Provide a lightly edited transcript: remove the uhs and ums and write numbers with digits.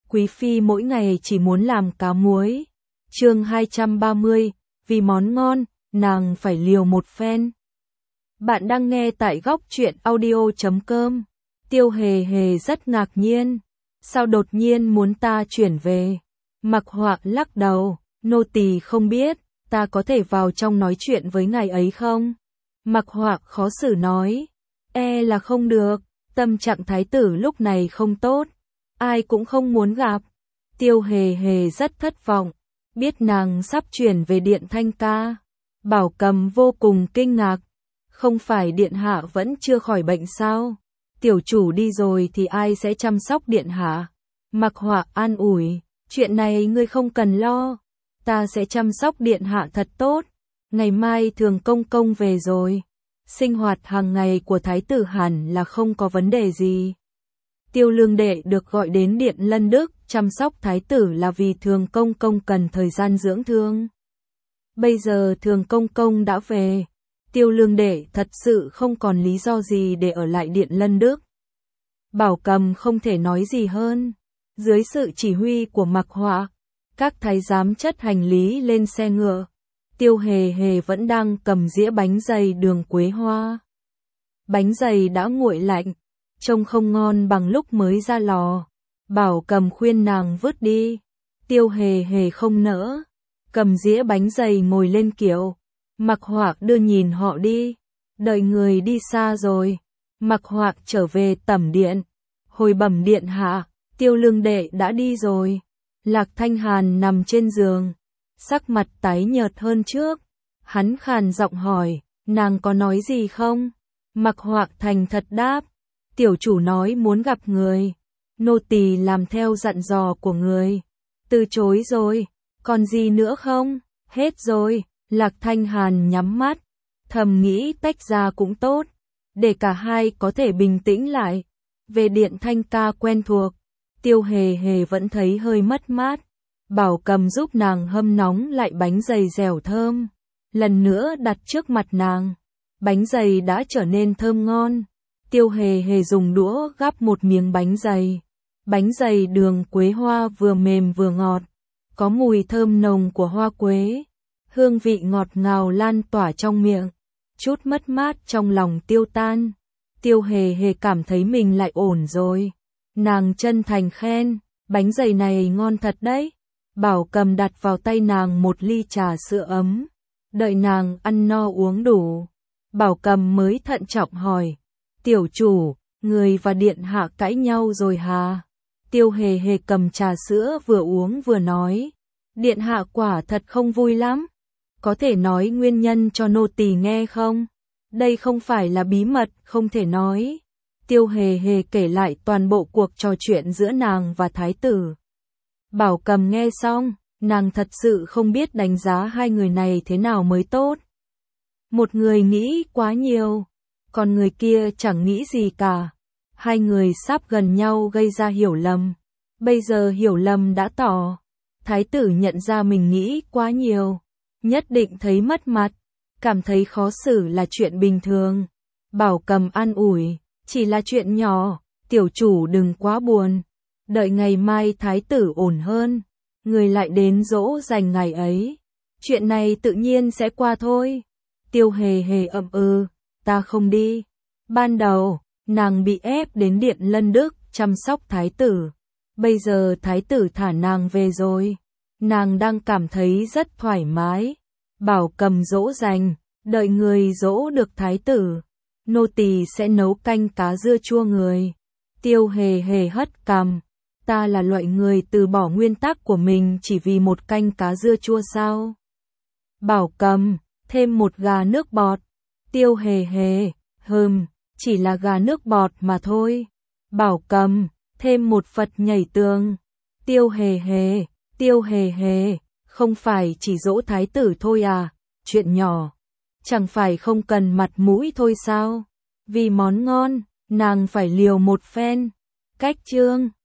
Quý phi mỗi ngày chỉ muốn làm cá muối. Chương 230, vì món ngon, nàng phải liều một phen. Bạn đang nghe tại góc truyện audio.com. Tiêu Hề Hề rất ngạc nhiên. Sao đột nhiên muốn ta chuyển về? Mặc Họa lắc đầu, nô tỳ không biết, ta có thể vào trong nói chuyện với ngài ấy không? Mặc Họa khó xử nói, e là không được, tâm trạng thái tử lúc này không tốt, ai cũng không muốn gặp. Tiêu Hề Hề rất thất vọng, biết nàng sắp chuyển về điện Thanh Ca. Bảo Cầm vô cùng kinh ngạc, không phải điện hạ vẫn chưa khỏi bệnh sao? Tiểu chủ đi rồi thì ai sẽ chăm sóc điện hạ? Mặc Họa an ủi, chuyện này ngươi không cần lo, ta sẽ chăm sóc điện hạ thật tốt. Ngày mai Thường công công về rồi, sinh hoạt hàng ngày của thái tử hẳn là không có vấn đề gì. Tiêu Lương đệ được gọi đến điện Lân Đức chăm sóc thái tử là vì Thường công công cần thời gian dưỡng thương. Bây giờ Thường công công đã về, Tiêu Lương đệ thật sự không còn lý do gì để ở lại điện Lân Đức. Bảo Cầm không thể nói gì hơn. Dưới sự chỉ huy của Mặc Họa, các thái giám chất hành lý lên xe ngựa. Tiêu Hề Hề vẫn đang cầm dĩa bánh dày đường quế hoa. Bánh dày đã nguội lạnh, trông không ngon bằng lúc mới ra lò. Bảo Cầm khuyên nàng vứt đi. Tiêu Hề Hề không nỡ, cầm dĩa bánh dày ngồi lên kiệu. Mặc Họa đưa nhìn họ đi. Đợi người đi xa rồi, Mặc Họa trở về tẩm điện. Hồi bẩm điện hạ, Tiêu Lương đệ đã đi rồi. Lạc Thanh Hàn nằm trên giường, sắc mặt tái nhợt hơn trước. Hắn khàn giọng hỏi, nàng có nói gì không? Mặc Họa thành thật đáp, tiểu chủ nói muốn gặp người. Nô tỳ làm theo dặn dò của người. Từ chối rồi, còn gì nữa không? Hết rồi. Lạc Thanh Hàn nhắm mắt, thầm nghĩ tách ra cũng tốt, để cả hai có thể bình tĩnh lại. Về điện Thanh Ca quen thuộc, Tiêu Hề Hề vẫn thấy hơi mất mát. Bảo Cầm giúp nàng hâm nóng lại bánh dày dẻo thơm, lần nữa đặt trước mặt nàng. Bánh dày đã trở nên thơm ngon. Tiêu Hề Hề dùng đũa gắp một miếng bánh dày. Bánh dày đường quế hoa vừa mềm vừa ngọt, có mùi thơm nồng của hoa quế. Hương vị ngọt ngào lan tỏa trong miệng, chút mất mát trong lòng tiêu tan. Tiêu Hề Hề cảm thấy mình lại ổn rồi. Nàng chân thành khen, bánh dày này ngon thật đấy. Bảo Cầm đặt vào tay nàng một ly trà sữa ấm. Đợi nàng ăn no uống đủ, Bảo Cầm mới thận trọng hỏi, tiểu chủ, người và điện hạ cãi nhau rồi hả? Tiêu Hề Hề cầm trà sữa vừa uống vừa nói, điện hạ quả thật không vui lắm. Có thể nói nguyên nhân cho nô tỳ nghe không? Đây không phải là bí mật, không thể nói. Tiêu Hề Hề kể lại toàn bộ cuộc trò chuyện giữa nàng và thái tử. Bảo Cầm nghe xong, nàng thật sự không biết đánh giá hai người này thế nào mới tốt. Một người nghĩ quá nhiều, còn người kia chẳng nghĩ gì cả. Hai người sắp gần nhau gây ra hiểu lầm. Bây giờ hiểu lầm đã tỏ. Thái tử nhận ra mình nghĩ quá nhiều, nhất định thấy mất mặt, cảm thấy khó xử là chuyện bình thường. Bảo Cầm an ủi, chỉ là chuyện nhỏ, tiểu chủ đừng quá buồn. Đợi ngày mai thái tử ổn hơn, người lại đến dỗ dành ngày ấy. Chuyện này tự nhiên sẽ qua thôi. Tiêu Hề Hề ậm ừ, ta không đi. Ban đầu, nàng bị ép đến điện Lân Đức chăm sóc thái tử. Bây giờ thái tử thả nàng về rồi, nàng đang cảm thấy rất thoải mái. Bảo Cầm dỗ dành, đợi người dỗ được thái tử, nô tỳ sẽ nấu canh cá dưa chua người. Tiêu Hề Hề hất cằm, ta là loại người từ bỏ nguyên tắc của mình chỉ vì một canh cá dưa chua sao? Bảo Cầm, thêm một gà nước bọt. Tiêu Hề Hề, chỉ là gà nước bọt mà thôi. Bảo Cầm, thêm một Phật nhảy tường. Tiêu Hề Hề, không phải chỉ dỗ thái tử thôi à, chuyện nhỏ, chẳng phải không cần mặt mũi thôi sao? Vì món ngon, nàng phải liều một phen. Cách chương